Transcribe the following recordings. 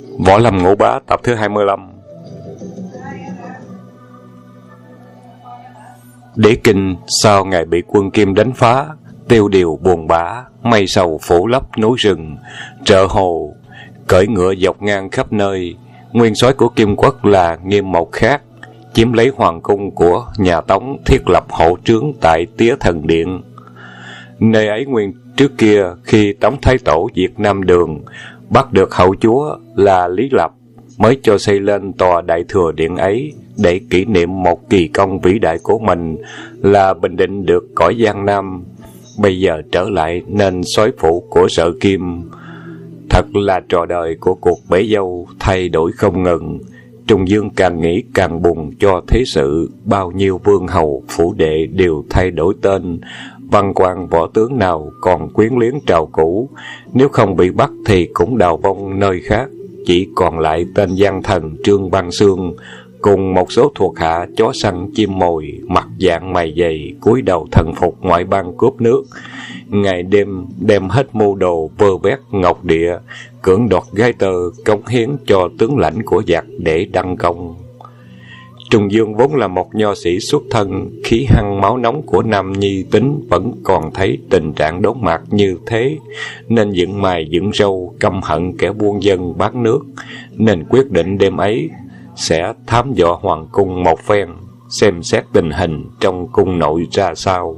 Võ Lâm Ngũ Bá tập thứ 25. Đế Kinh sau ngày bị quân Kim đánh phá, tiêu điều buồn bã, mây sầu phủ lấp núi rừng, trợ hồ, cởi ngựa dọc ngang khắp nơi. Nguyên soái của Kim Quốc là Nghiêm Mộc Khác chiếm lấy hoàng cung của nhà Tống, thiết lập hậu trướng tại Tía Thần Điện. Nơi ấy nguyên trước kia khi Tống Thái Tổ diệt Nam Đường, bắt được hậu chúa là Lý Lập, mới cho xây lên tòa Đại Thừa Điện ấy để kỷ niệm một kỳ công vĩ đại của mình là bình định được cõi Giang Nam. Bây giờ trở lại nên soái phủ của Sở Kim. Thật là trò đời của cuộc bể dâu thay đổi không ngừng. Trùng Dương càng nghĩ càng buồn cho thế sự, bao nhiêu vương hầu phủ đệ đều thay đổi tên, văn quan võ tướng nào còn quyến luyến trào cũ, nếu không bị bắt thì cũng đào vong nơi khác. Chỉ còn lại tên gian thần Trương Băng Xương cùng một số thuộc hạ chó săn chim mồi, mặt dạng mày dày, cúi đầu thần phục ngoại bang cướp nước, ngày đêm đem hết mưu đồ vơ vét ngọc địa, cưỡng đoạt gái tơ, cống hiến cho tướng lãnh của giặc để đăng công. Trùng Dương vốn là một nho sĩ xuất thân, khí hăng máu nóng của nam nhi tính vẫn còn thấy tình trạng đốn mạc như thế, nên dựng mày dựng râu, căm hận kẻ buôn dân bán nước, nên quyết định đêm ấy sẽ thám dò hoàng cung một phen, xem xét tình hình trong cung nội ra sao.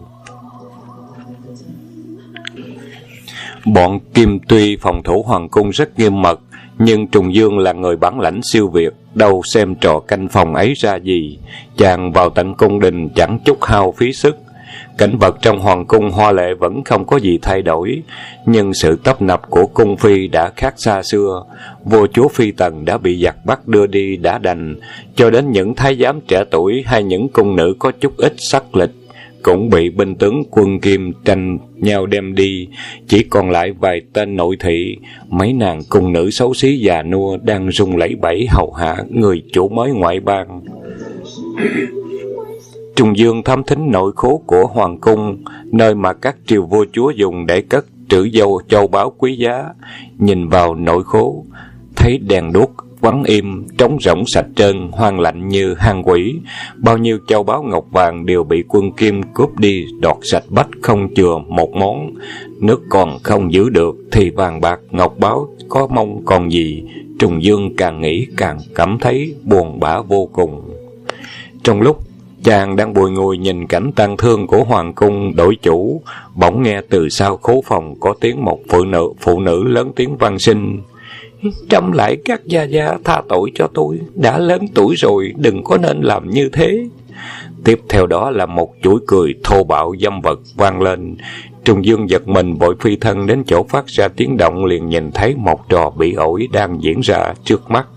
Bọn Kim tuy phòng thủ hoàng cung rất nghiêm mật, nhưng Trùng Dương là người bản lãnh siêu việt, đâu xem trò canh phòng ấy ra gì. Chàng vào tận cung đình chẳng chút hao phí sức. Cảnh vật trong hoàng cung hoa lệ vẫn không có gì thay đổi, nhưng sự tấp nập của cung phi đã khác xa xưa. Vua chúa Phi Tần đã bị giặc bắt đưa đi đã đành, cho đến những thái giám trẻ tuổi hay những cung nữ có chút ít sắc lịch cũng bị binh tướng quân Kim tranh nhau đem đi. Chỉ còn lại vài tên nội thị, mấy nàng cung nữ xấu xí già nua đang rung lẩy bẩy hầu hạ người chủ mới ngoại bang. Trùng Dương thám thính nội khố của hoàng cung, nơi mà các triều vua chúa dùng để cất trữ dâu châu báu quý giá. Nhìn vào nội khố, thấy đèn đuốc vắng im, trống rỗng sạch trơn, hoang lạnh như hang quỷ. Bao nhiêu châu báu ngọc vàng đều bị quân Kim cướp đi, đoạt sạch bách không chừa một món. Nước còn không giữ được thì vàng bạc ngọc báu có mong còn gì. Trùng Dương càng nghĩ càng cảm thấy buồn bã vô cùng. Trong lúc chàng đang bùi ngùi nhìn cảnh tang thương của hoàng cung đổi chủ, bỗng nghe từ sau khố phòng có tiếng một phụ nữ lớn tiếng van xin: "Trẫm lại các gia gia tha tội cho tôi, đã lớn tuổi rồi, đừng có nên làm như thế." Tiếp theo đó là một chuỗi cười thô bạo dâm vật vang lên. Trùng Dương giật mình vội phi thân đến chỗ phát ra tiếng động, liền nhìn thấy một trò bỉ ổi đang diễn ra trước mắt.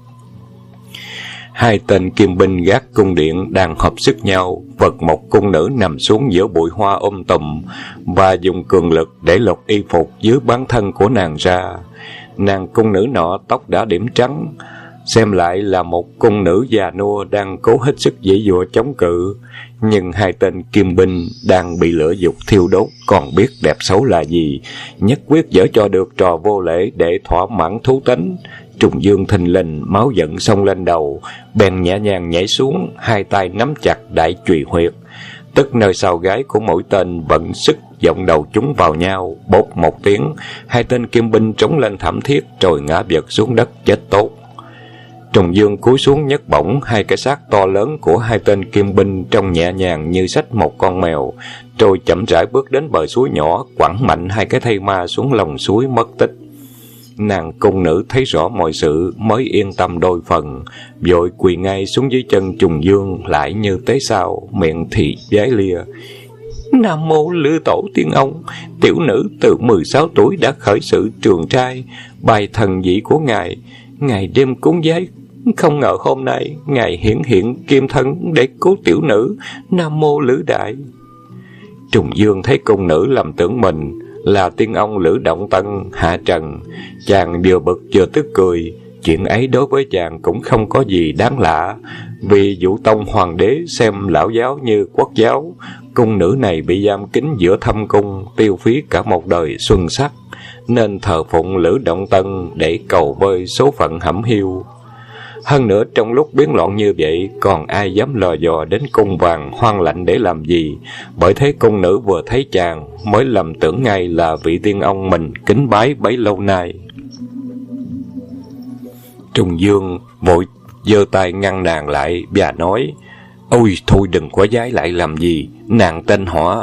Hai tên kim binh gác cung điện đang hợp sức nhau vật một cung nữ nằm xuống giữa bụi hoa tùm và dùng cường lực để lột y phục dưới bán thân của nàng ra. Nàng cung nữ nọ tóc đã điểm trắng, xem lại là một cung nữ già nua đang cố hết sức giãy giụa chống cự. Nhưng hai tên kim binh đang bị lửa dục thiêu đốt còn biết đẹp xấu là gì, nhất quyết dở cho được trò vô lễ để thỏa mãn thú tính. Trùng Dương thình lình máu giận xông lên đầu, bèn nhẹ nhàng nhảy xuống, hai tay nắm chặt đại chùy huyệt. Tức nơi sau gái của mỗi tên vận sức giọng đầu chúng vào nhau, bốp một tiếng, hai tên kim binh trống lên thảm thiết rồi ngã vật xuống đất chết tốt. Trùng Dương cúi xuống nhấc bổng hai cái xác to lớn của hai tên kim binh trông nhẹ nhàng như xách một con mèo, rồi chậm rãi bước đến bờ suối nhỏ, quẳng mạnh hai cái thây ma xuống lòng suối mất tích. Nàng cung nữ thấy rõ mọi sự mới yên tâm đôi phần, vội quỳ ngay xuống dưới chân Trùng Dương, lại như tế sao, miệng thì vái lia: "Nam mô Lư Tổ tiên ông, tiểu nữ từ 16 tuổi đã khởi sự trường trai, bài thần vị của ngài, ngày đêm cúng vái, không ngờ hôm nay ngài hiện kim thân để cứu tiểu nữ. Nam mô Lữ Đại." Trùng Dương thấy cung nữ lầm tưởng mình là tiên ông Lữ Động Tân hạ trần, chàng vừa bực vừa tức cười. Chuyện ấy đối với chàng cũng không có gì đáng lạ, vì Vũ Tông hoàng đế xem lão giáo như quốc giáo. Cung nữ này bị giam kín giữa thâm cung, tiêu phí cả một đời xuân sắc, nên thờ phụng Lữ Động Tân để cầu vơi số phận hẩm hiu. Hơn nữa trong lúc biến loạn như vậy, còn ai dám lò dò đến cung vàng hoang lạnh để làm gì? Bởi thế cung nữ vừa thấy chàng mới lầm tưởng ngay là vị tiên ông mình kính bái bấy lâu nay. Trùng Dương vội giơ tay ngăn nàng lại và nói: "Ôi thôi, đừng có giái lại làm gì, nàng tên họ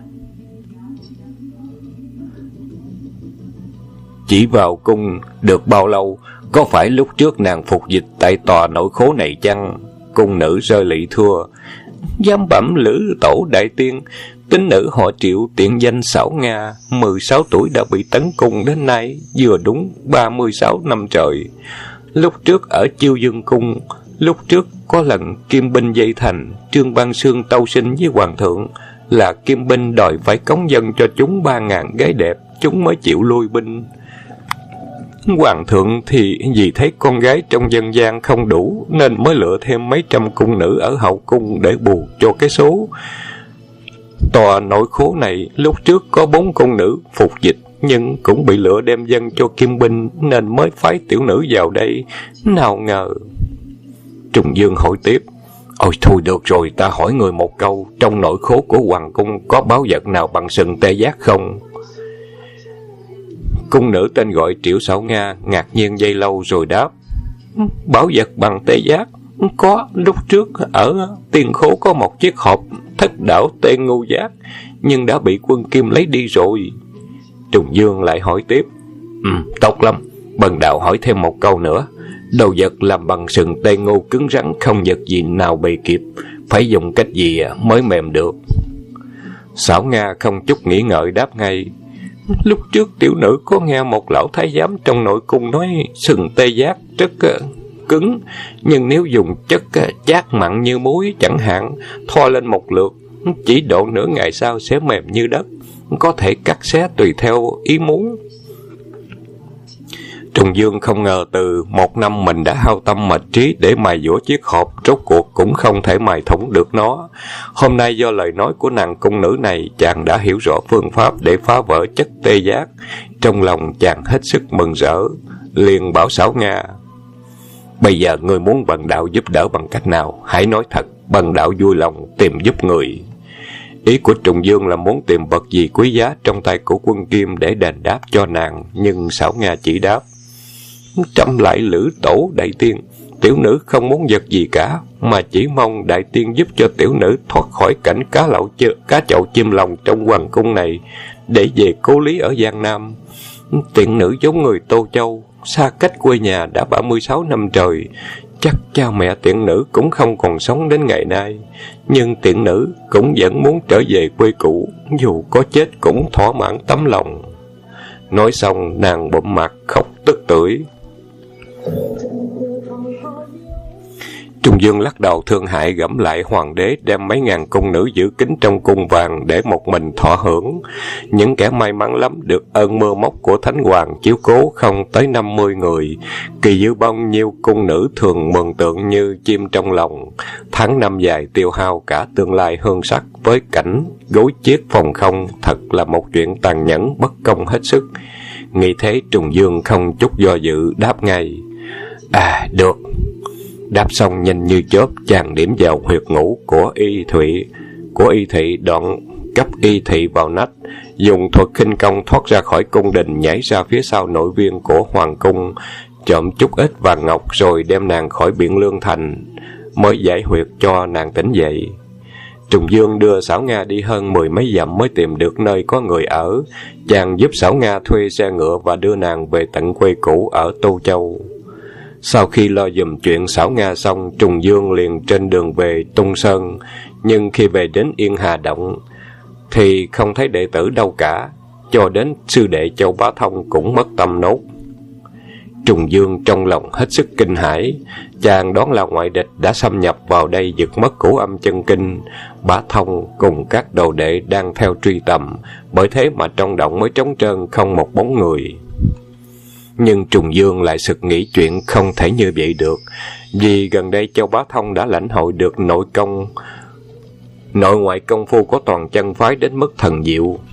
chỉ vào cung được bao lâu? Có phải lúc trước nàng phục dịch tại tòa nội khố này chăng?" Cung nữ rơi lị thưa: "Giám bẩm Lữ tổ đại tiên, tín nữ họ Triệu tiện danh Xảo Nga, 16 tuổi đã bị tấn cung đến nay vừa đúng 36 năm trời. Lúc trước ở Chiêu Dương cung, lúc trước có lần kim binh dây thành, Trương Bang Sương tâu sinh với hoàng thượng là kim binh đòi phải cống dân cho chúng 3.000 gái đẹp, chúng mới chịu lui binh. Hoàng thượng thì vì thấy con gái trong dân gian không đủ nên mới lựa thêm mấy trăm cung nữ ở hậu cung để bù cho cái số. Tòa nội khố này lúc trước có 4 cung nữ phục dịch, nhưng cũng bị lựa đem dân cho kim binh nên mới phái tiểu nữ vào đây. Nào ngờ..." Trùng Dương hỏi tiếp: "Ôi thôi được rồi, ta hỏi người một câu, trong nội khố của hoàng cung có báu vật nào bằng sừng tê giác không?" Cung nữ tên gọi Triệu Xảo Nga ngạc nhiên giây lâu rồi đáp: "Báu vật bằng tê giác? Có, lúc trước ở tiền khố có một chiếc hộp thất đảo tê ngu giác, nhưng đã bị quân Kim lấy đi rồi." Trùng Dương lại hỏi tiếp: "Tốt lắm, bần đạo hỏi thêm một câu nữa. Đồ vật làm bằng sừng tê ngu cứng rắn, không vật gì nào bì kịp, phải dùng cách gì mới mềm được?" Xảo Nga không chút nghĩ ngợi đáp ngay: "Lúc trước tiểu nữ có nghe một lão thái giám trong nội cung nói sừng tê giác rất cứng, nhưng nếu dùng chất chát mặn như muối chẳng hạn, thoa lên một lượt, chỉ độ nửa ngày sau sẽ mềm như đất, có thể cắt xé tùy theo ý muốn." Trùng Dương không ngờ từ 1 năm mình đã hao tâm mệt trí để mài dũa chiếc hộp, rốt cuộc cũng không thể mài thủng được nó. Hôm nay do lời nói của nàng cung nữ này, chàng đã hiểu rõ phương pháp để phá vỡ chất tê giác. Trong lòng chàng hết sức mừng rỡ, liền bảo Xảo Nga: "Bây giờ người muốn bần đạo giúp đỡ bằng cách nào? Hãy nói thật, bần đạo vui lòng tìm giúp người." Ý của Trùng Dương là muốn tìm vật gì quý giá trong tay của quân Kim để đền đáp cho nàng, nhưng Xảo Nga chỉ đáp: "Trẫm lại Lữ tổ đại tiên, tiểu nữ không muốn vật gì cả, mà chỉ mong đại tiên giúp cho tiểu nữ thoát khỏi cảnh cá chậu chim lòng trong hoàng cung này, để về cố lý ở Giang Nam. Tiện nữ giống người Tô Châu, xa cách quê nhà đã 36 năm trời, chắc cha mẹ tiện nữ cũng không còn sống đến ngày nay, nhưng tiện nữ cũng vẫn muốn trở về quê cũ, dù có chết cũng thỏa mãn tấm lòng." Nói xong nàng bụm mặt khóc tức tưởi. Trùng Dương lắc đầu thương hại gẫm lại hoàng đế đem mấy ngàn cung nữ giữ kín trong cung vàng để một mình thọ hưởng. Những kẻ may mắn lắm được ơn mưa móc của Thánh Hoàng chiếu cố không tới 50 người. Kỳ dư bao nhiêu cung nữ thường mường tượng như chim trong lòng. Tháng năm dài tiêu hao cả tương lai hương sắc với cảnh gối chiếc phòng không, thật là một chuyện tàn nhẫn bất công hết sức. Nghĩ thế Trùng Dương không chút do dự đáp ngay: "Được." Đáp xong nhanh như chớp, chàng điểm vào huyệt ngũ của Y Thị, đoạn cấp Y Thị vào nách, dùng thuật khinh công thoát ra khỏi cung đình, nhảy ra phía sau nội viên của hoàng cung, trộm chút ít vàng ngọc rồi đem nàng khỏi Biện Lương thành, mới giải huyệt cho nàng tỉnh dậy. Trùng Dương đưa Xảo Nga đi hơn 10 mấy dặm mới tìm được nơi có người ở. Chàng giúp Xảo Nga thuê xe ngựa và đưa nàng về tận quê cũ ở Tô Châu. Sau khi lo dùm chuyện Xảo Nga xong, Trùng Dương liền trên đường về Tung Sơn, nhưng khi về đến Yên Hà Động thì không thấy đệ tử đâu cả, cho đến sư đệ Châu Bá Thông cũng mất tâm nốt. Trùng Dương trong lòng hết sức kinh hãi, chàng đoán là ngoại địch đã xâm nhập vào đây giật mất Cửu Âm chân kinh. Bá Thông cùng các đồ đệ đang theo truy tầm, bởi thế mà trong động mới trống trơn không một bóng người. Nhưng Trùng Dương lại sực nghĩ chuyện không thể như vậy được, vì gần đây Châu Bá Thông đã lãnh hội được nội ngoại công phu có toàn chân phái đến mức thần diệu.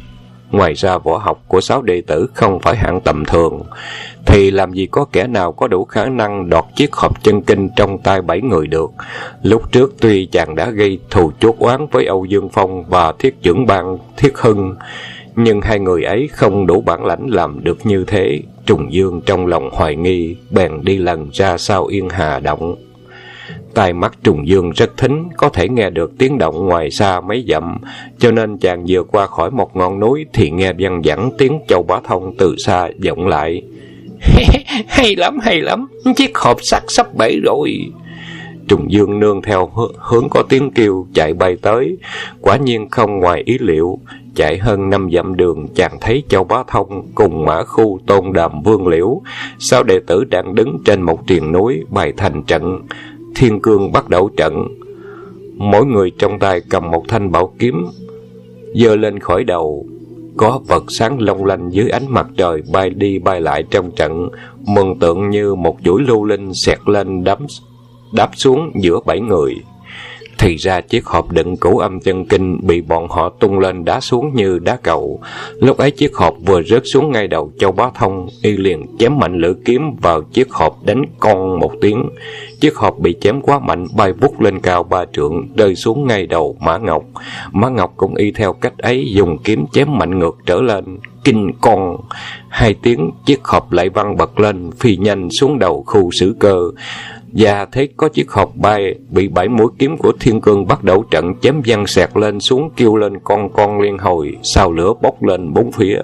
Ngoài ra võ học của 6 đệ tử không phải hạng tầm thường, thì làm gì có kẻ nào có đủ khả năng đoạt chiếc hộp chân kinh trong tay 7 người được. Lúc trước tuy chàng đã gây thù chuốc oán với Âu Dương Phong và Thiết trưởng ban Thiết Hưng, nhưng hai người ấy không đủ bản lãnh làm được như thế. Trùng Dương trong lòng hoài nghi, bèn đi lần ra sau Yên Hà Động. Tai mắt Trùng Dương rất thính, có thể nghe được tiếng động ngoài xa mấy dặm, cho nên chàng vừa qua khỏi một ngọn núi thì nghe văng vẳng tiếng Châu Bá Thông từ xa vọng lại. Hay lắm, chiếc hộp sắt sắp bể rồi. Trùng Dương nương theo hướng có tiếng kêu chạy bay tới, quả nhiên không ngoài ý liệu. Chạy hơn 5 dặm đường, chàng thấy Châu Bá Thông cùng Mã Khu, Tôn Đàm, Vương Liễu, 6 đệ tử đang đứng trên một triền núi bày thành trận Thiên Cương Bắt Đầu Trận. Mỗi người trong tay cầm một thanh bảo kiếm, giơ lên khỏi đầu. Có vật sáng long lanh dưới ánh mặt trời bay đi bay lại trong trận, mường tượng như một chuỗi lưu linh xẹt lên đáp xuống giữa 7 người. Thì ra chiếc hộp đựng Cửu Âm Chân Kinh bị bọn họ tung lên đá xuống như đá cầu. Lúc ấy chiếc hộp vừa rớt xuống ngay đầu Châu Bá Thông, y liền chém mạnh lưỡi kiếm vào chiếc hộp, đánh con một tiếng. Chiếc hộp bị chém quá mạnh, bay vút lên cao 3 trượng, rơi xuống ngay đầu Mã Ngọc. Mã Ngọc cũng y theo cách ấy, dùng kiếm chém mạnh ngược trở lên. Kinh con 2 tiếng, chiếc hộp lại văng bật lên, phi nhanh xuống đầu Khu Sử Cơ. Và thấy có chiếc hộp bay bị 7 mũi kiếm của Thiên Cương Bắt Đầu Trận chém văng xẹt lên xuống, kêu lên con liên hồi, sao lửa bốc lên bốn phía.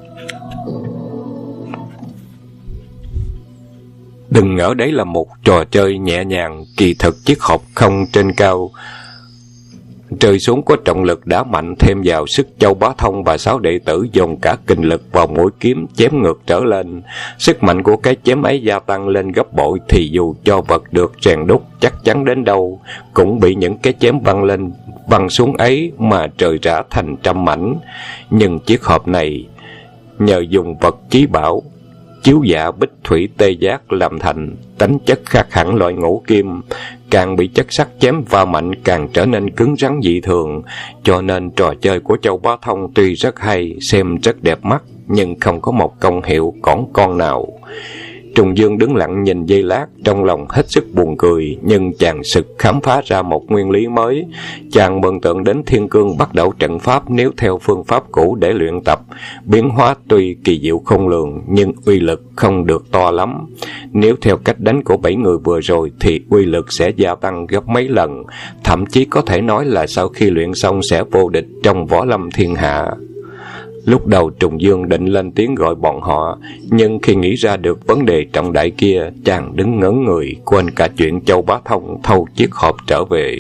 Đừng ngỡ đấy là một trò chơi nhẹ nhàng, kỳ thực chiếc hộp không trên cao rơi xuống có trọng lực đã mạnh thêm vào sức Châu Bá Thông và 6 đệ tử dồn cả kinh lực vào mũi kiếm chém ngược trở lên. Sức mạnh của cái chém ấy gia tăng lên gấp bội, thì dù cho vật được rèn đúc chắc chắn đến đâu cũng bị những cái chém văng xuống ấy mà trời rã thành trăm mảnh. Nhưng chiếc hộp này nhờ dùng vật chí bảo chiếu dạ bích thủy tê giác làm thành, tính chất khác hẳn loại ngũ kim, càng bị chất sắt chém va mạnh càng trở nên cứng rắn dị thường. Cho nên trò chơi của Châu Bá Thông tuy rất hay, xem rất đẹp mắt, nhưng không có một công hiệu cỏn con nào. Trùng Dương đứng lặng nhìn giây lát, trong lòng hết sức buồn cười, nhưng chàng sực khám phá ra một nguyên lý mới. Chàng mường tượng đến Thiên Cương Bắt Đầu Trận pháp nếu theo phương pháp cũ để luyện tập, biến hóa tuy kỳ diệu không lường, nhưng uy lực không được to lắm. Nếu theo cách đánh của 7 người vừa rồi thì uy lực sẽ gia tăng gấp mấy lần, thậm chí có thể nói là sau khi luyện xong sẽ vô địch trong võ lâm thiên hạ. Lúc đầu Trùng Dương định lên tiếng gọi bọn họ, nhưng khi nghĩ ra được vấn đề trọng đại kia, chàng đứng ngẩn người, quên cả chuyện Châu Bá Thông thâu chiếc hộp trở về.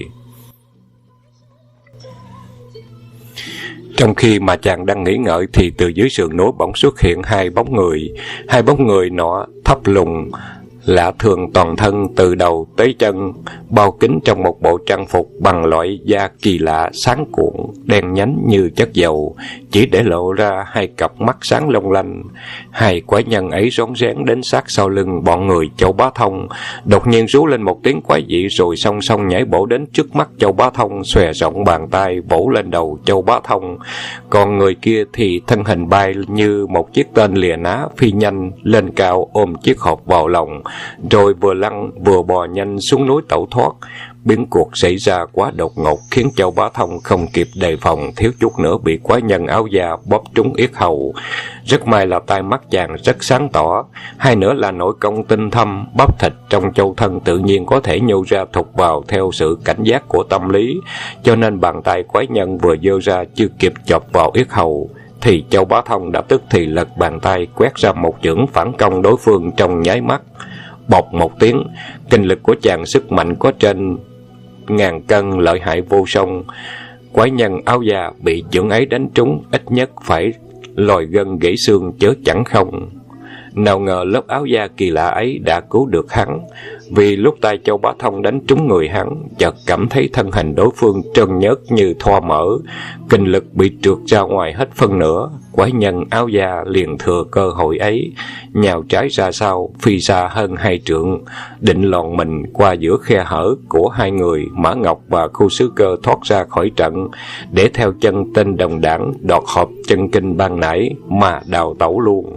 Trong khi mà chàng đang nghĩ ngợi thì từ dưới sườn núi bỗng xuất hiện hai bóng người nọ thấp lùn, lạ thường toàn thân từ đầu tới chân, bao kín trong một bộ trang phục bằng loại da kỳ lạ sáng cuộn, đen nhánh như chất dầu, chỉ để lộ ra 2 cặp mắt sáng long lanh. Hai quái nhân ấy rón rén đến sát sau lưng bọn người Châu Bá Thông, đột nhiên rú lên một tiếng quái dị rồi song song nhảy bổ đến trước mắt Châu Bá Thông, xòe rộng bàn tay bổ lên đầu Châu Bá Thông. Còn người kia thì thân hình bay như một chiếc tên lìa ná, phi nhanh lên cao ôm chiếc hộp vào lòng, rồi vừa lăn vừa bò nhanh xuống núi tẩu thoát. Biến cuộc xảy ra quá đột ngột, khiến Châu Bá Thông không kịp đề phòng, thiếu chút nữa bị quái nhân áo da bóp trúng yết hầu. Rất may là tai mắt chàng rất sáng tỏ, hai nữa là nội công tinh thâm, bắp thịt trong châu thân tự nhiên có thể nhô ra thục vào theo sự cảnh giác của tâm lý, cho nên bàn tay quái nhân vừa giơ ra chưa kịp chộp vào yết hầu thì Châu Bá Thông đã tức thì lật bàn tay quét ra một chưởng phản công đối phương trong nháy mắt. Bột một tiếng, kinh lực của chàng sức mạnh có trên 1000 cân, lợi hại vô song. Quái nhân áo da bị chưởng ấy đánh trúng ít nhất phải lòi gân gãy xương chớ chẳng không. Nào ngờ lớp áo da kỳ lạ ấy đã cứu được hắn. Vì lúc tay Châu Bá Thông đánh trúng người hắn, chợt cảm thấy thân hình đối phương trơn nhớt như thoa mỡ, kinh lực bị trượt ra ngoài hết phân nửa. Quái nhân áo da liền thừa cơ hội ấy, nhào trái ra sau, phi xa hơn 2 trượng, định lòn mình qua giữa khe hở của hai người. Mã Ngọc và Khu Sứ Cơ thoát ra khỏi trận, để theo chân tên đồng đảng đọt hộp chân kinh ban nãy mà đào tẩu luôn.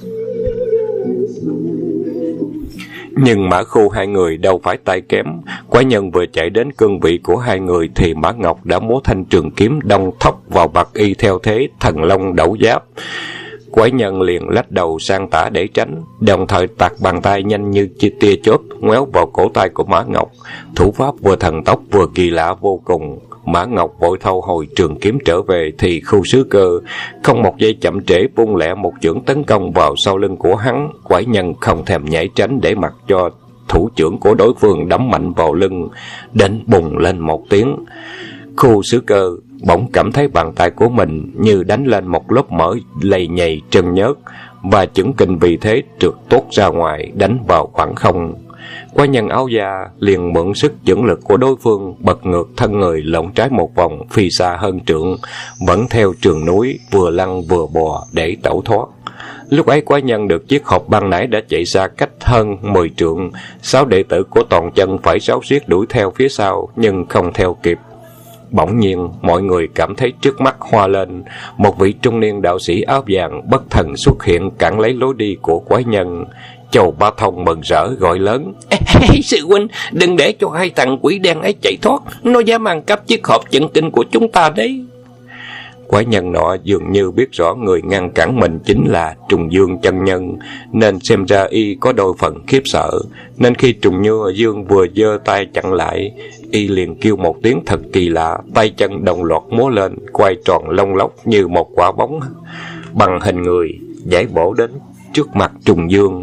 Nhưng Mã Khu hai người đâu phải tay kém. Quái nhân vừa chạy đến cương vị của hai người thì Mã Ngọc đã múa thanh trường kiếm đâm thốc vào bạc y theo thế thần long đẩu giáp. Quái nhân liền lách đầu sang tả để tránh, đồng thời tạt bàn tay nhanh như tia chớp ngoéo vào cổ tay của Mã Ngọc. Thủ pháp vừa thần tốc vừa kỳ lạ vô cùng. Mã Ngọc vội thâu hồi trường kiếm trở về thì Khu Sứ Cơ không một giây chậm trễ vung lẹ một chưởng tấn công vào sau lưng của hắn. Quái nhân không thèm nhảy tránh để mặc cho thủ chưởng của đối phương đấm mạnh vào lưng, đến bùng lên một tiếng. Khu Sứ Cơ bỗng cảm thấy bàn tay của mình như đánh lên một lớp mỡ lầy nhầy trơn nhớt, và chưởng kinh vì thế trượt tuốt ra ngoài, đánh vào khoảng không. Quái nhân áo da liền mượn sức chưởng lực của đối phương, bật ngược thân người lộn trái một vòng, phi xa hơn trượng, vẫn theo trường núi, vừa lăn vừa bò để tẩu thoát. Lúc ấy quái nhân được chiếc hộp ban nãy đã chạy xa cách hơn 10 trượng. 6 đệ tử của Toàn Chân phải ráo riết đuổi theo phía sau, nhưng không theo kịp. Bỗng nhiên mọi người cảm thấy trước mắt hoa lên, một vị trung niên đạo sĩ áo vàng bất thần xuất hiện cản lấy lối đi của quái nhân. Châu Bá Thông mừng rỡ gọi lớn: Sư huynh, đừng để cho hai thằng quỷ đen ấy chạy thoát, nó dám ăn cắp chiếc hộp chân kinh của chúng ta đấy. Quái nhân nọ dường như biết rõ người ngăn cản mình chính là Trùng Dương chân nhân, nên xem ra y có đôi phần khiếp sợ, nên khi Trùng Dương vừa giơ tay chặn lại, y liền kêu một tiếng thật kỳ lạ, tay chân đồng loạt múa lên, quay tròn lông lốc như một quả bóng bằng hình người, giải bổ đến trước mặt Trùng Dương.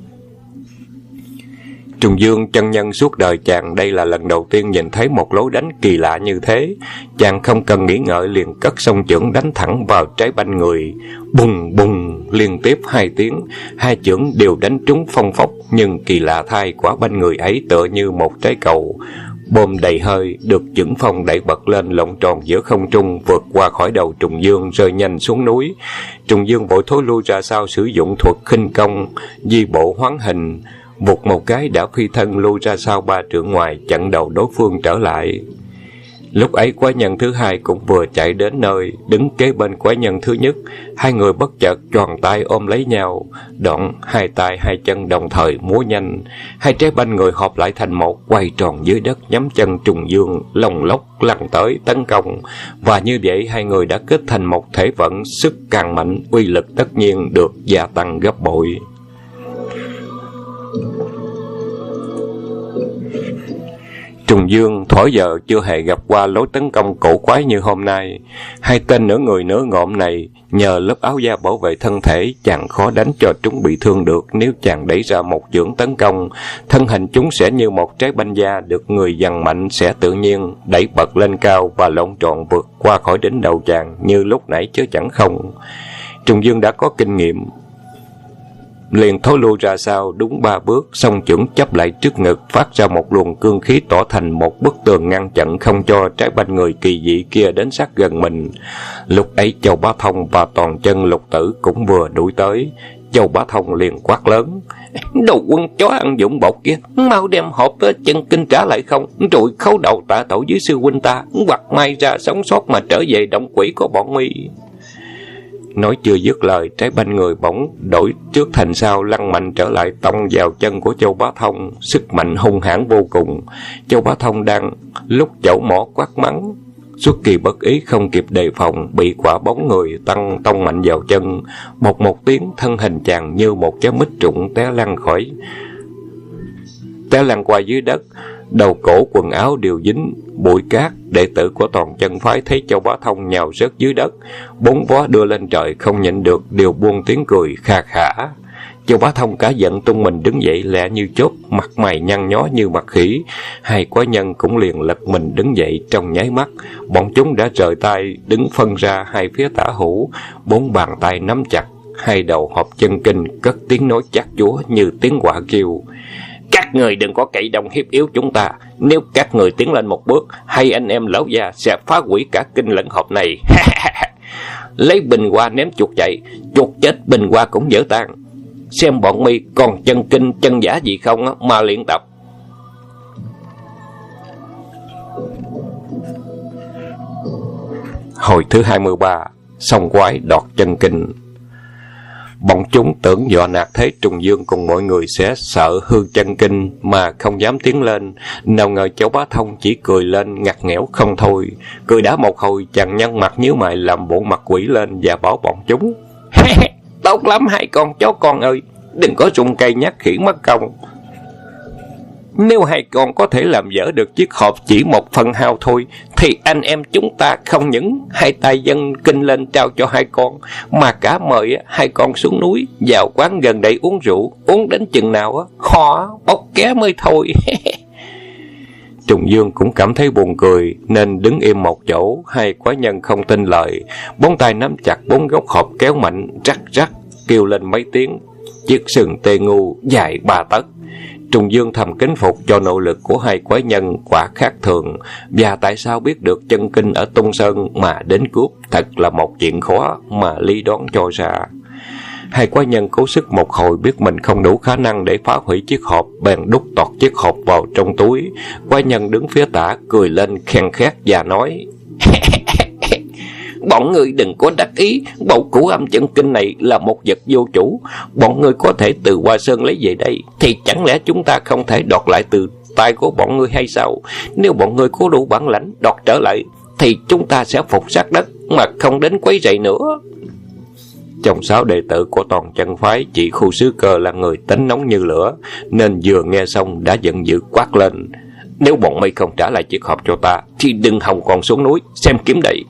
Trùng Dương chân nhân suốt đời chàng đây là lần đầu tiên nhìn thấy một lối đánh kỳ lạ như thế. Chàng không cần nghĩ ngợi liền cất song chưởng đánh thẳng vào trái banh người. Bùng bùng liên tiếp 2 tiếng, 2 chưởng đều đánh trúng phong phóc, nhưng kỳ lạ thay quả banh người ấy tựa như một trái cầu bơm đầy hơi, được chưởng phong đẩy bật lên lộn tròn giữa không trung, vượt qua khỏi đầu Trùng Dương, rơi nhanh xuống núi. Trùng Dương vội thối lui ra sau, sử dụng thuật khinh công di bộ hoán hình, vụt một cái đã phi thân lui ra sau 3 trượng ngoài, chặn đầu đối phương trở lại. Lúc ấy quái nhân thứ hai cũng vừa chạy đến nơi, đứng kế bên quái nhân thứ nhất. Hai người bất chợt choàng tay ôm lấy nhau, đoạn hai tay hai chân đồng thời múa nhanh. Hai trái banh người hợp lại thành một, quay tròn dưới đất nhắm chân Trùng Dương, lồng lốc lăn tới tấn công. Và như vậy hai người đã kết thành một thể vận, sức càng mạnh, uy lực tất nhiên được gia tăng gấp bội. Trùng Dương thổi giờ chưa hề gặp qua lối tấn công cổ quái như hôm nay. Hai tên nửa người nửa ngộm này, nhờ lớp áo da bảo vệ thân thể, chàng khó đánh cho chúng bị thương được. Nếu chàng đẩy ra một chưởng tấn công, thân hình chúng sẽ như một trái banh da được người giằng mạnh, sẽ tự nhiên đẩy bật lên cao và lộn tròn vượt qua khỏi đỉnh đầu chàng như lúc nãy chứ chẳng không. Trùng Dương đã có kinh nghiệm, liền thối lui ra sau đúng 3 bước, song chưởng chấp lại trước ngực, phát ra một luồng cương khí tỏ thành một bức tường ngăn chặn không cho trái banh người kỳ dị kia đến sát gần mình. Lúc ấy Châu Bá Thông và Toàn Chân Lục Tử cũng vừa đuổi tới. Châu Bá Thông liền quát lớn: Đồ quân chó ăn dụng bột kia, mau đem hộp chân kinh trả lại không, rồi khấu đầu tạ tội với sư huynh ta, hoặc may ra sống sót mà trở về động quỷ của bọn mi. Nói chưa dứt lời, trái banh người bỗng đổi trước thành sau, lăn mạnh trở lại tông vào chân của Châu Bá Thông, sức mạnh hung hãn vô cùng. Châu Bá Thông đang lúc chậu mỏ quát mắng, xuất kỳ bất ý không kịp đề phòng, bị quả bóng người tông mạnh vào chân. Một tiếng, thân hình chàng như một trái mít trụng té lăn qua dưới đất, đầu cổ quần áo đều dính bụi cát. Đệ tử của Toàn Chân phái thấy Châu Bá Thông nhào rớt dưới đất, 4 vó đưa lên trời, không nhịn được đều buông tiếng cười kha khả. Châu Bá Thông cả giận tung mình đứng dậy lẹ như chốt, mặt mày nhăn nhó như mặt khỉ. Hai quái nhân cũng liền lật mình đứng dậy trong nháy mắt. Bọn chúng đã rời tay đứng phân ra hai phía tả hữu, 4 bàn tay nắm chặt, hai đầu hộp chân kinh cất tiếng nói chát chúa như tiếng quạ kêu: Các người đừng có cậy đông hiếp yếu chúng ta. Nếu các người tiến lên một bước, hai anh em lão già sẽ phá hủy cả kinh lẫn hộp này. Lấy bình hoa ném chuột chạy, chuột chết bình hoa cũng vỡ tan. Xem bọn mi còn chân kinh chân giả gì không mà luyện tập. Hồi thứ 23, song quái đoạt chân kinh. Bọn chúng tưởng dọa nạt thế Trùng Dương cùng mọi người sẽ sợ hư chân kinh mà không dám tiến lên. Nào ngờ cháu Bá Thông chỉ cười lên ngặt nghẽo không thôi. Cười đã một hồi, chàng nhăn mặt nhíu mày làm bộ mặt quỷ lên và bảo bọn chúng: Tốt lắm hai con chó con ơi, đừng có rung cây nhát khỉ mất công. Nếu hai con có thể làm dở được chiếc hộp chỉ 1/2 thôi, thì anh em chúng ta không những hai tay dâng kinh lên trao cho hai con, mà cả mời hai con xuống núi vào quán gần đây uống rượu, uống đến chừng nào họ bốc ké mới thôi. Trùng Dương cũng cảm thấy buồn cười nên đứng im một chỗ. Hai quái nhân không tin lời, bốn tay nắm chặt bốn góc hộp kéo mạnh, rắc rắc kêu lên mấy tiếng. Chiếc sừng tê ngu dài 3 tấc. Trùng Dương thầm kính phục cho nội lực của hai quái nhân quả khác thường, và tại sao biết được chân kinh ở Tung Sơn mà đến cướp thật là một chuyện khó mà lý đoán cho ra. Hai quái nhân cố sức một hồi biết mình không đủ khả năng để phá hủy chiếc hộp, bèn đút tọt chiếc hộp vào trong túi. Quái nhân đứng phía tả cười lên khen khét và nói: Bọn người đừng có đắc ý, bộ cửu âm chân kinh này là một vật vô chủ. Bọn người có thể từ Hoa Sơn lấy về đây, thì chẳng lẽ chúng ta không thể đoạt lại từ tay của bọn người hay sao? Nếu bọn người có đủ bản lãnh đoạt trở lại, thì chúng ta sẽ phục sát đất mà không đến quấy rầy nữa. Trong 6 đệ tử của toàn chân phái, chỉ Khu Sứ Cơ là người tính nóng như lửa, nên vừa nghe xong đã giận dữ quát lên: Nếu bọn mày không trả lại chiếc hộp cho ta, thì đừng hòng còn xuống núi xem kiếm đây.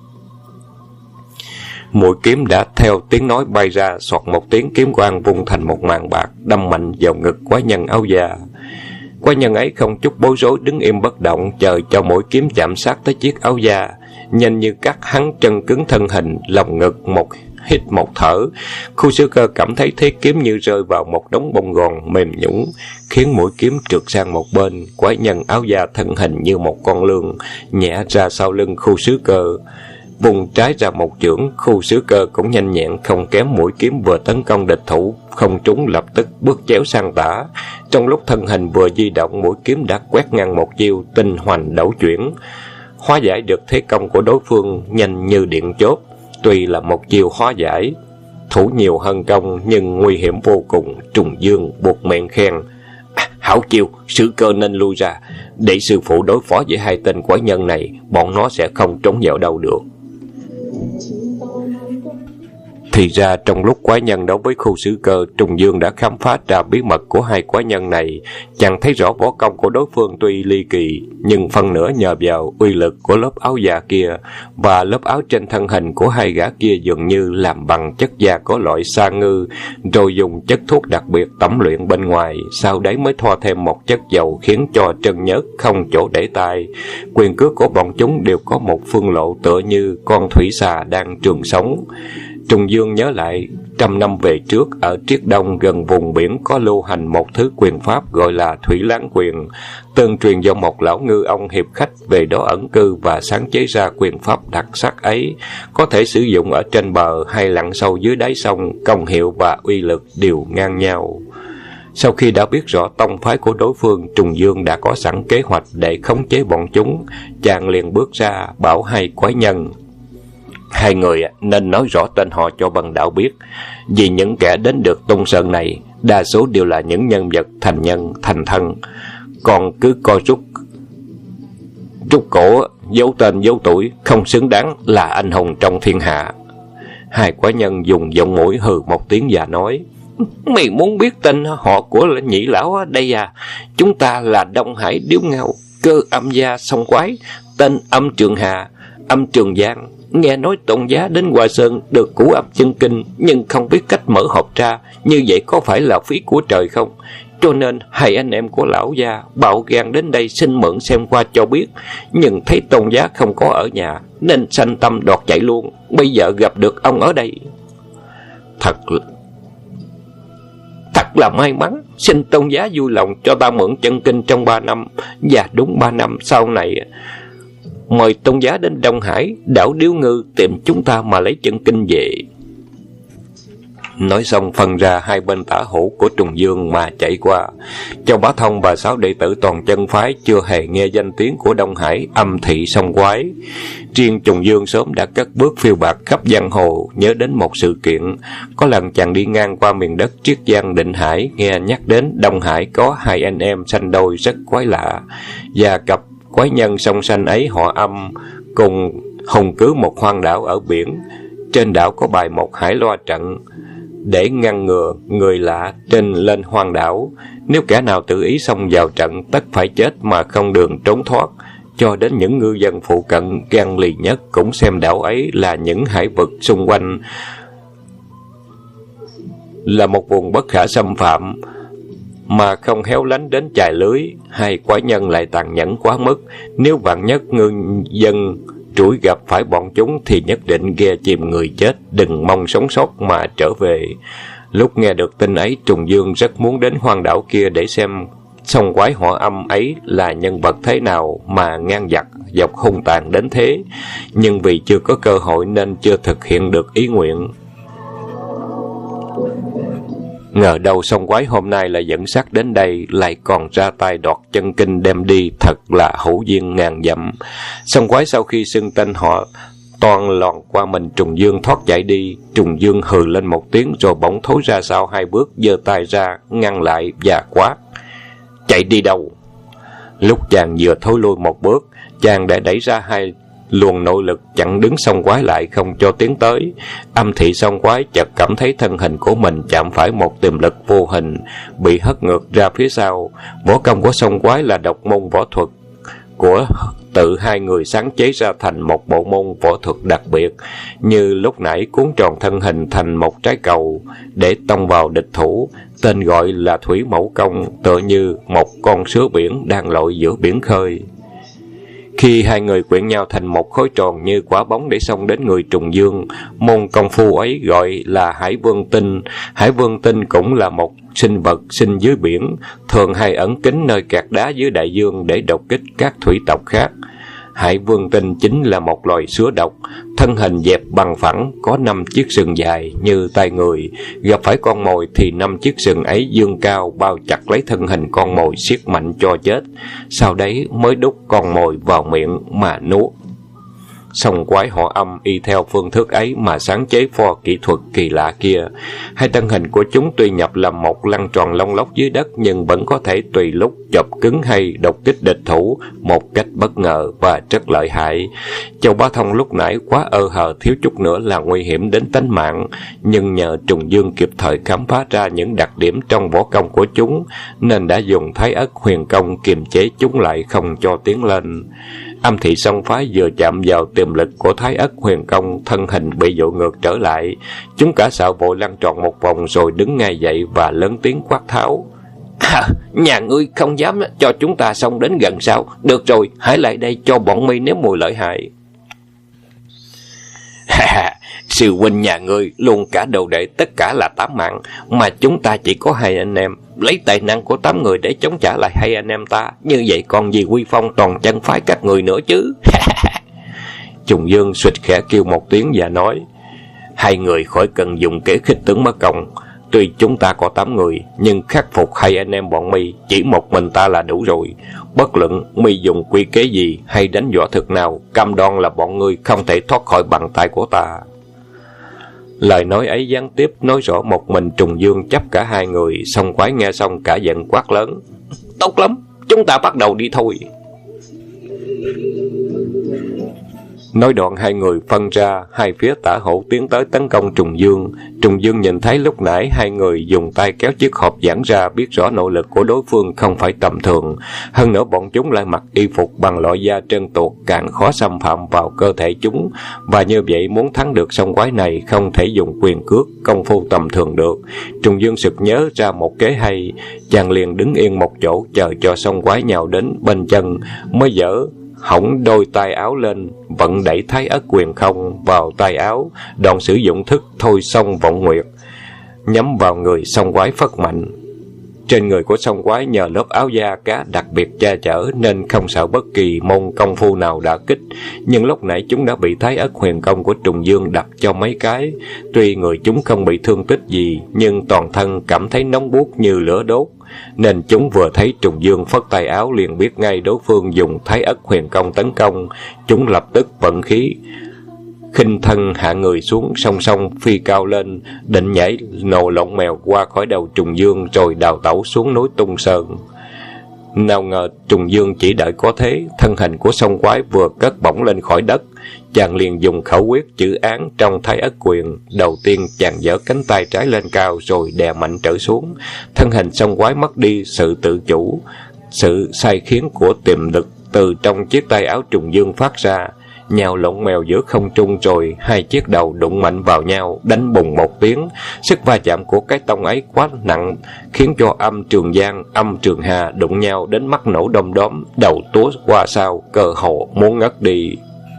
Mũi kiếm đã theo tiếng nói bay ra, soạt một tiếng, kiếm quang vung thành một màn bạc đâm mạnh vào ngực quái nhân áo da. Quái nhân ấy không chút bối rối đứng im bất động, chờ cho mũi kiếm chạm sát tới chiếc áo da. Nhanh như cắt, hắn chân cứng thân hình, lòng ngực một hít một thở. Khu Sứ Cơ cảm thấy thế kiếm như rơi vào một đống bông gòn mềm nhũn, khiến mũi kiếm trượt sang một bên. Quái nhân áo da thân hình như một con lươn nhẹ ra sau lưng Khu Sứ Cơ, vùng trái ra một chưởng. Khu Sứ Cơ cũng nhanh nhẹn không kém mũi kiếm vừa tấn công địch thủ, không trúng lập tức bước chéo sang tả. Trong lúc thân hình vừa di động, mũi kiếm đã quét ngang một chiêu tinh hoành đấu chuyển, hóa giải được thế công của đối phương nhanh như điện chớp. Tuy là một chiêu hóa giải, thủ nhiều hơn công, nhưng nguy hiểm vô cùng. Trùng Dương buộc miệng khen: Hảo chiêu, Sứ Cơ nên lui ra, để sư phụ đối phó với hai tên quái nhân này, bọn nó sẽ không trốn vào đâu được. Thì ra trong lúc quái nhân đấu với Khu Sứ Cơ, Trùng Dương đã khám phá ra bí mật của hai quái nhân này. Chàng thấy rõ võ công của đối phương tuy ly kỳ, nhưng phần nữa nhờ vào uy lực của lớp áo da kia, và lớp áo trên thân hình của hai gã kia dường như làm bằng chất da có loại sa ngư, rồi dùng chất thuốc đặc biệt tẩm luyện bên ngoài, sau đấy mới thoa thêm một chất dầu khiến cho chân nhớt không chỗ để tay. Quyền cước của bọn chúng đều có một phương lộ tựa như con thủy xà đang trường sống. Trùng Dương nhớ lại 100 năm về trước, ở Triết Đông gần vùng biển có lưu hành một thứ quyền pháp gọi là Thủy Láng Quyền, tương truyền do một lão ngư ông hiệp khách về đó ẩn cư và sáng chế ra quyền pháp đặc sắc ấy. Có thể sử dụng ở trên bờ hay lặn sâu dưới đáy sông, công hiệu và uy lực đều ngang nhau. Sau khi đã biết rõ tông phái của đối phương, Trùng Dương đã có sẵn kế hoạch để khống chế bọn chúng. Chàng liền bước ra bảo hai quái nhân: Hai người nên nói rõ tên họ cho bần đạo biết, vì những kẻ đến được Tung Sơn này đa số đều là những nhân vật thành nhân thành thân, còn cứ coi rút cổ giấu tên giấu tuổi, không xứng đáng là anh hùng trong thiên hạ. Hai quái nhân dùng giọng mũi hừ một tiếng và nói: Mày muốn biết tên họ của nhị lão đây à? Chúng ta là Đông Hải Điếu Ngao, Cơ Âm Gia Song Quái, tên Âm Trường Hà, Âm Trường Giang. Nghe nói tôn giá đến Hoa Sơn được cửu âm chân kinh, nhưng không biết cách mở hộp ra, như vậy có phải là phí của trời không? Cho nên hai anh em của lão gia bạo gan đến đây xin mượn xem qua cho biết, nhưng thấy tôn giá không có ở nhà nên sanh tâm đoạt chạy luôn. Bây giờ gặp được ông ở đây. Thật là may mắn, xin tôn giá vui lòng cho ta mượn chân kinh trong 3 năm, và đúng 3 năm sau này mời tôn giá đến Đông Hải, đảo Điếu Ngư tìm chúng ta mà lấy chân kinh về. Nói xong phân ra hai bên tả hữu của Trùng Dương mà chạy qua. Châu Bá Thông và 6 đệ tử toàn chân phái chưa hề nghe danh tiếng của Đông Hải âm thị sông quái. Riêng Trùng Dương sớm đã cất bước phiêu bạt khắp giang hồ, nhớ đến một sự kiện. Có lần chàng đi ngang qua miền đất Triết Giang Định Hải, nghe nhắc đến Đông Hải có hai anh em sanh đôi rất quái lạ, và cặp quái nhân song sanh ấy họ Âm cùng hùng cứ một hoang đảo ở biển. Trên đảo có bài một hải loa trận để ngăn ngừa người lạ trên lên hoang đảo. Nếu kẻ nào tự ý xông vào trận, tất phải chết mà không đường trốn thoát. Cho đến những ngư dân phụ cận gan lì nhất cũng xem đảo ấy là những hải vực xung quanh, là một vùng bất khả xâm phạm, mà không héo lánh đến chài lưới. Hai quái nhân lại tàn nhẫn quá mức. Nếu vạn nhất ngư dân trũi gặp phải bọn chúng thì nhất định ghe chìm người chết, đừng mong sống sót mà trở về. Lúc nghe được tin ấy, Trùng Dương rất muốn đến hoang đảo kia để xem sông quái họ Âm ấy là nhân vật thế nào mà ngang giặc dọc hung tàn đến thế, nhưng vì chưa có cơ hội nên chưa thực hiện được ý nguyện. Ngờ đâu sông quái hôm nay lại dẫn xác đến đây, lại còn ra tay đoạt chân kinh đem đi, thật là hữu duyên ngàn dặm. Sông quái sau khi xưng tên họ toàn lòn qua mình Trùng Dương thoát chạy đi. Trùng Dương hừ lên một tiếng rồi bỗng thối ra sau 2 bước, giơ tay ra ngăn lại và quát: chạy đi đâu? Lúc chàng vừa thối lui 1 bước, chàng đã đẩy ra 2 luồng nội lực chặn đứng sông quái lại không cho tiến tới. Âm thị sông quái chợt cảm thấy thân hình của mình chạm phải một tiềm lực vô hình, bị hất ngược ra phía sau. Võ công của sông quái là độc môn võ thuật của tự hai người sáng chế ra thành một bộ môn võ thuật đặc biệt, như lúc nãy cuốn tròn thân hình thành một trái cầu để tông vào địch thủ, tên gọi là thủy mẫu công, tựa như một con sứa biển đang lội giữa biển khơi. Khi hai người quyện nhau thành một khối tròn như quả bóng để xông đến người Trùng Dương, môn công phu ấy gọi là Hải Vương Tinh. Hải Vương Tinh cũng là một sinh vật sinh dưới biển, thường hay ẩn kín nơi cát đá dưới đại dương để đột kích các thủy tộc khác. Hải Vương Tinh chính là một loài sứa độc, thân hình dẹp bằng phẳng, có 5 chiếc sừng dài như tay người. Gặp phải con mồi thì 5 chiếc sừng ấy dương cao bao chặt lấy thân hình con mồi, siết mạnh cho chết, sau đấy mới đút con mồi vào miệng mà nuốt. Sông quái họ Âm y theo phương thức ấy mà sáng chế pho kỹ thuật kỳ lạ kia. Hai thân hình của chúng tuy nhập làm một lăn tròn lông lốc dưới đất, nhưng vẫn có thể tùy lúc chộp cứng hay đột kích địch thủ một cách bất ngờ và rất lợi hại. Châu Bá Thông lúc nãy quá ơ hờ, thiếu chút nữa là nguy hiểm đến tính mạng, nhưng nhờ Trùng Dương kịp thời khám phá ra những đặc điểm trong võ công của chúng, nên đã dùng Thái Ất Huyền Công kiềm chế chúng lại không cho tiến lên. Âm thị song phái vừa chạm vào tiềm lực của Thái Ất Huyền Công, thân hình bị dội ngược trở lại. Chúng cả sợ vội lăn tròn một vòng rồi đứng ngay dậy và lớn tiếng quát tháo: nhà ngươi không dám cho chúng ta xông đến gần sao? Được rồi, hãy lại đây cho bọn mi nếm mùi lợi hại. Sư huynh nhà ngươi luôn cả đồ đệ tất cả là 8 mạng, mà chúng ta chỉ có 2 anh em, lấy tài năng của 8 người để chống trả lại 2 anh em ta, như vậy còn gì quy phong toàn chân phái các người nữa chứ. Trùng Dương suýt khẽ kêu một tiếng và nói: 2 người khỏi cần dùng kế khích tướng mất công. Tuy chúng ta có 8 người, nhưng khắc phục 2 anh em bọn mi chỉ một mình ta là đủ rồi. Bất luận mi dùng quy kế gì hay đánh võ thực nào, cam đoan là bọn ngươi không thể thoát khỏi bàn tay của ta. Lời nói ấy gián tiếp nói rõ một mình Trùng Dương chấp cả 2 người. Song quái nghe xong cả giận quát lớn: tốt lắm, chúng ta bắt đầu đi thôi. Nói đoạn 2 người phân ra, 2 phía tả hữu tiến tới tấn công Trùng Dương. Trùng Dương nhìn thấy lúc nãy 2 người dùng tay kéo chiếc hộp giãn ra, biết rõ nội lực của đối phương không phải tầm thường. Hơn nữa bọn chúng lại mặc y phục bằng loại da trơn tuột, càng khó xâm phạm vào cơ thể chúng. Và như vậy muốn thắng được song quái này không thể dùng quyền cước, công phu tầm thường được. Trùng Dương sực nhớ ra một kế hay, chàng liền đứng yên một chỗ chờ cho song quái nhào đến bên chân, mới dở hỏng đôi tay áo lên, vận đẩy Thái Ất Quyền Không vào tay áo, đoạn sử dụng thức thôi xông vọng nguyệt. nhắm vào người sông quái phất mạnh. Trên người của sông quái nhờ lớp áo da cá đặc biệt che chở nên không sợ bất kỳ môn công phu nào đả kích, nhưng lúc nãy chúng đã bị Thái Ất huyền công của Trùng Dương đập cho mấy cái. Tuy người chúng không bị thương tích gì, nhưng toàn thân cảm thấy nóng buốt như lửa đốt, nên chúng vừa thấy Trùng Dương phất tay áo liền biết ngay đối phương dùng Thái Ất huyền công tấn công. Chúng lập tức vận khí khinh thân hạ người xuống, song song phi cao lên, định nhảy nổ lộn mèo qua khỏi đầu Trùng Dương rồi đào tẩu xuống núi Tung Sơn. Nào ngờ Trùng Dương chỉ đợi có thế, thân hình của sông quái vừa cất bổng lên khỏi đất, chàng liền dùng khẩu quyết chữ án trong Thái Ất quyền. Đầu tiên chàng giở cánh tay trái lên cao rồi đè mạnh trở xuống. Thân hình sông quái mất đi sự tự chủ, sự sai khiến của tiềm lực từ trong chiếc tay áo Trùng Dương phát ra, nhào lộn mèo giữa không trung, rồi hai chiếc đầu đụng mạnh vào nhau, đánh bùng một tiếng. Sức va chạm của cái tông ấy quá nặng, khiến cho âm Trường Giang, âm Trường Hà đụng nhau đến mắt nổ đom đóm, đầu túa qua sau, cơ hồ muốn ngất đi.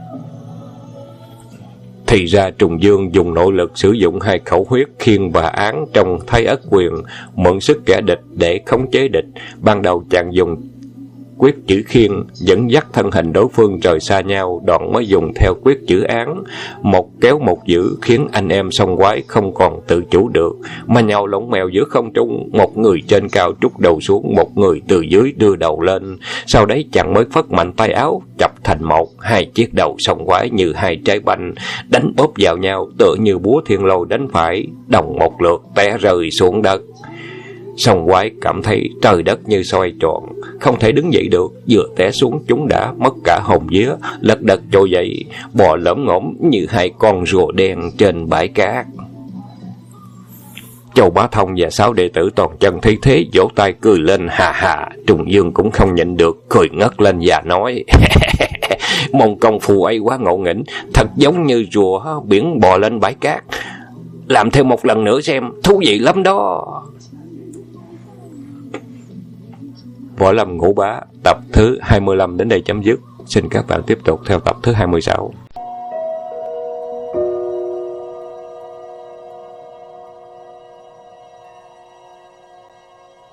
Thì ra Trùng Dương dùng nội lực sử dụng hai khẩu huyết khiên và án trong Thái Ất quyền, mượn sức kẻ địch để khống chế địch. Ban đầu chàng dùng quyết chữ khiên dẫn dắt thân hình đối phương rời xa nhau, đoạn mới dùng theo quyết chữ án, một kéo một giữ, khiến anh em sông quái không còn tự chủ được, mà nhào lộn mèo giữa không trung. Một người trên cao trút đầu xuống, một người từ dưới đưa đầu lên. Sau đấy chàng mới phất mạnh tay áo, chập thành một, hai chiếc đầu sông quái như hai trái banh đánh bóp vào nhau, tựa như búa thiên lôi đánh phải, đồng một lượt té rơi xuống đất. Sông quái cảm thấy trời đất như xoay tròn, không thể đứng dậy được, vừa té xuống chúng đã mất cả hồn vía, lật đật trồi dậy, bò lởm ngổm như hai con rùa đen trên bãi cát. Châu Bá Thông và 6 đệ tử toàn chân thấy thế vỗ tay cười lên hà hà. Trùng Dương cũng không nhịn được, cười ngất lên và nói: môn công phu ấy quá ngộ nghĩnh, thật giống như rùa biển bò lên bãi cát. Làm thêm một lần nữa xem, thú vị lắm đó. Võ Lâm Ngũ Bá tập thứ 25 đến đây chấm dứt. Xin các bạn tiếp tục theo tập thứ 26.